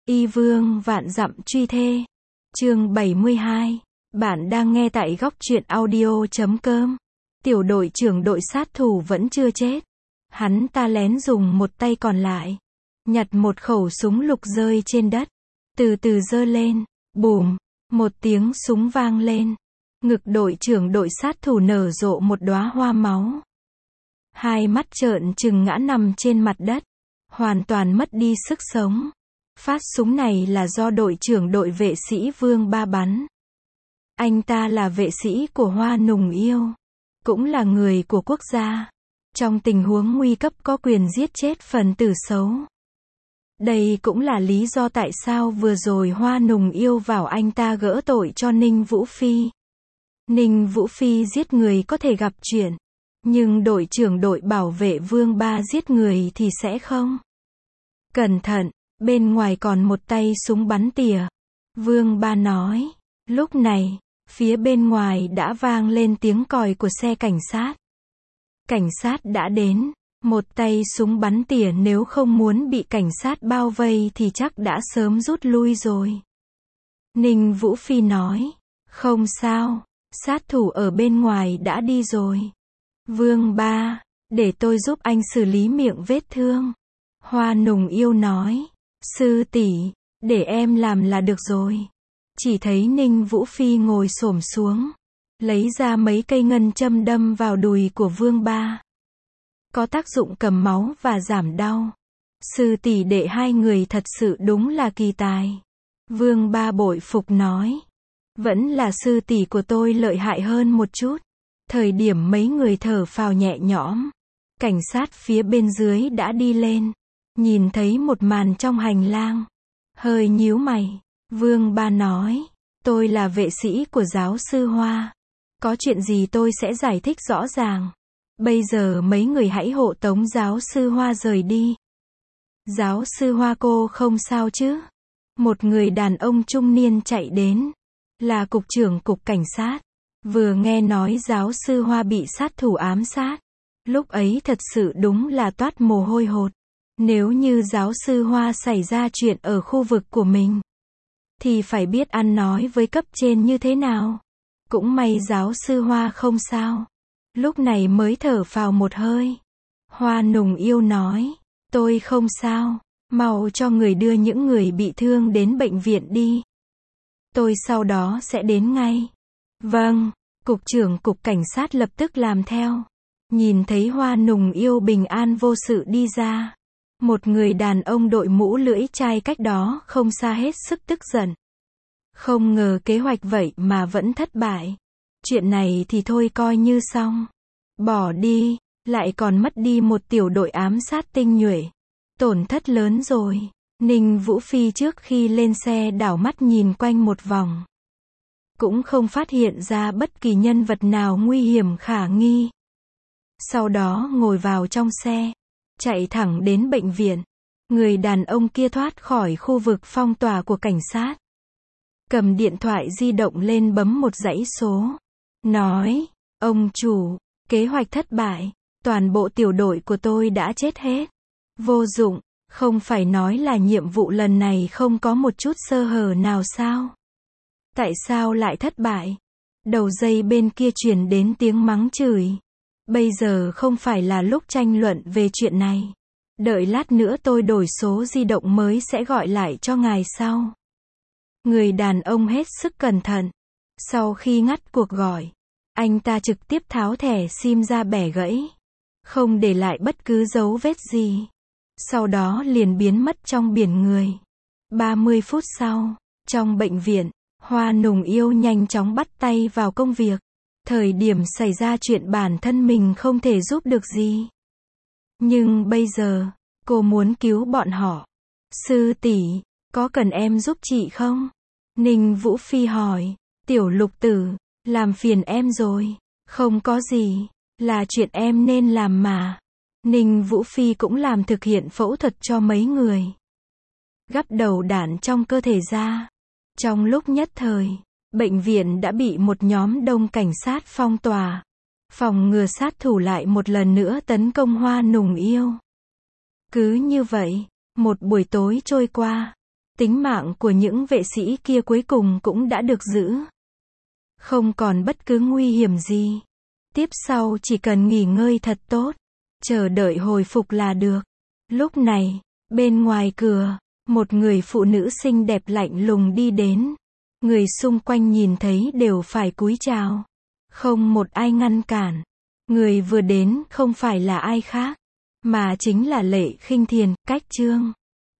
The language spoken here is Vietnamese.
Y vương vạn dặm truy thê. Chương 72. Bạn đang nghe tại góc truyện audio.com. Tiểu đội trưởng đội sát thủ vẫn chưa chết. Hắn ta lén dùng một tay còn lại, nhặt một khẩu súng lục rơi trên đất. Từ từ giơ lên. Bùm. Một tiếng súng vang lên. Ngực đội trưởng đội sát thủ nở rộ một đóa hoa máu. Hai mắt trợn trừng ngã nằm trên mặt đất, hoàn toàn mất đi sức sống. Phát súng này là do đội trưởng đội vệ sĩ Vương Ba bắn. Anh ta là vệ sĩ của Hoa Nùng Yêu, cũng là người của quốc gia. Trong tình huống nguy cấp có quyền giết chết phần tử xấu. Đây cũng là lý do tại sao vừa rồi Hoa Nùng Yêu vào anh ta gỡ tội cho Ninh Vũ Phi. Ninh Vũ Phi giết người có thể gặp chuyện, nhưng đội trưởng đội bảo vệ Vương Ba giết người thì sẽ không. Cẩn thận, bên ngoài còn một tay súng bắn tỉa. Vương Ba nói. Lúc này, phía bên ngoài đã vang lên tiếng còi của xe cảnh sát. Cảnh sát đã đến. Một tay súng bắn tỉa nếu không muốn bị cảnh sát bao vây thì chắc đã sớm rút lui rồi. Ninh Vũ Phi nói. Không sao, sát thủ ở bên ngoài đã đi rồi. Vương Ba, để tôi giúp anh xử lý miệng vết thương. Hoa Nùng Yêu nói. Sư tỷ, để em làm là được rồi. Chỉ thấy Ninh Vũ Phi ngồi xổm xuống, lấy ra mấy cây ngân châm đâm vào đùi của Vương Ba. Có tác dụng cầm máu và giảm đau. Sư tỷ đệ hai người thật sự đúng là kỳ tài. Vương Ba bội phục nói. Vẫn là sư tỷ của tôi lợi hại hơn một chút. Thời điểm mấy người thở phào nhẹ nhõm, cảnh sát phía bên dưới đã đi lên. Nhìn thấy một màn trong hành lang, hơi nhíu mày. Vương Ba nói. Tôi là vệ sĩ của giáo sư Hoa. Có chuyện gì tôi sẽ giải thích rõ ràng. Bây giờ mấy người hãy hộ tống giáo sư Hoa rời đi. Giáo sư Hoa cô không sao chứ? Một người đàn ông trung niên chạy đến. Là cục trưởng cục cảnh sát. Vừa nghe nói giáo sư Hoa bị sát thủ ám sát, lúc ấy thật sự đúng là toát mồ hôi hột. Nếu như giáo sư Hoa xảy ra chuyện ở khu vực của mình, thì phải biết ăn nói với cấp trên như thế nào. Cũng may giáo sư Hoa không sao. Lúc này mới thở phào một hơi. Hoa Nùng Yêu nói. Tôi không sao. Mau cho người đưa những người bị thương đến bệnh viện đi. Tôi sau đó sẽ đến ngay. Vâng. Cục trưởng cục cảnh sát lập tức làm theo. Nhìn thấy Hoa Nùng Yêu bình an vô sự đi ra, một người đàn ông đội mũ lưỡi chai cách đó không xa hết sức tức giận. Không ngờ kế hoạch vậy mà vẫn thất bại. Chuyện này thì thôi coi như xong. Bỏ đi, lại còn mất đi một tiểu đội ám sát tinh nhuệ. Tổn thất lớn rồi. Ninh Vũ Phi trước khi lên xe đảo mắt nhìn quanh một vòng, cũng không phát hiện ra bất kỳ nhân vật nào nguy hiểm khả nghi. Sau đó ngồi vào trong xe, chạy thẳng đến bệnh viện. Người đàn ông kia thoát khỏi khu vực phong tỏa của cảnh sát, cầm điện thoại di động lên bấm một dãy số. Nói, ông chủ, kế hoạch thất bại. Toàn bộ tiểu đội của tôi đã chết hết. Vô dụng, không phải nói là nhiệm vụ lần này không có một chút sơ hở nào sao? Tại sao lại thất bại? Đầu dây bên kia truyền đến tiếng mắng chửi. Bây giờ không phải là lúc tranh luận về chuyện này. Đợi lát nữa tôi đổi số di động mới sẽ gọi lại cho ngài sau. Người đàn ông hết sức cẩn thận. Sau khi ngắt cuộc gọi, anh ta trực tiếp tháo thẻ sim ra bẻ gãy, không để lại bất cứ dấu vết gì. Sau đó liền biến mất trong biển người. 30 phút sau, trong bệnh viện, Hoa Nùng Yêu nhanh chóng bắt tay vào công việc. Thời điểm xảy ra chuyện bản thân mình không thể giúp được gì. Nhưng bây giờ, cô muốn cứu bọn họ. Sư tỷ, có cần em giúp chị không? Ninh Vũ Phi hỏi. Tiểu Lục Tử, làm phiền em rồi. Không có gì, là chuyện em nên làm mà. Ninh Vũ Phi cũng làm thực hiện phẫu thuật cho mấy người. Gắp đầu đạn trong cơ thể ra. Trong lúc nhất thời, bệnh viện đã bị một nhóm đông cảnh sát phong tỏa, phòng ngừa sát thủ lại một lần nữa tấn công Hoa Nùng Yêu. Cứ như vậy, một buổi tối trôi qua. Tính mạng của những vệ sĩ kia cuối cùng cũng đã được giữ. Không còn bất cứ nguy hiểm gì. Tiếp sau chỉ cần nghỉ ngơi thật tốt, chờ đợi hồi phục là được. Lúc này, bên ngoài cửa, một người phụ nữ xinh đẹp lạnh lùng đi đến. Người xung quanh nhìn thấy đều phải cúi chào. Không một ai ngăn cản. Người vừa đến không phải là ai khác, mà chính là Lệ Khinh Thiền, Cách Trương.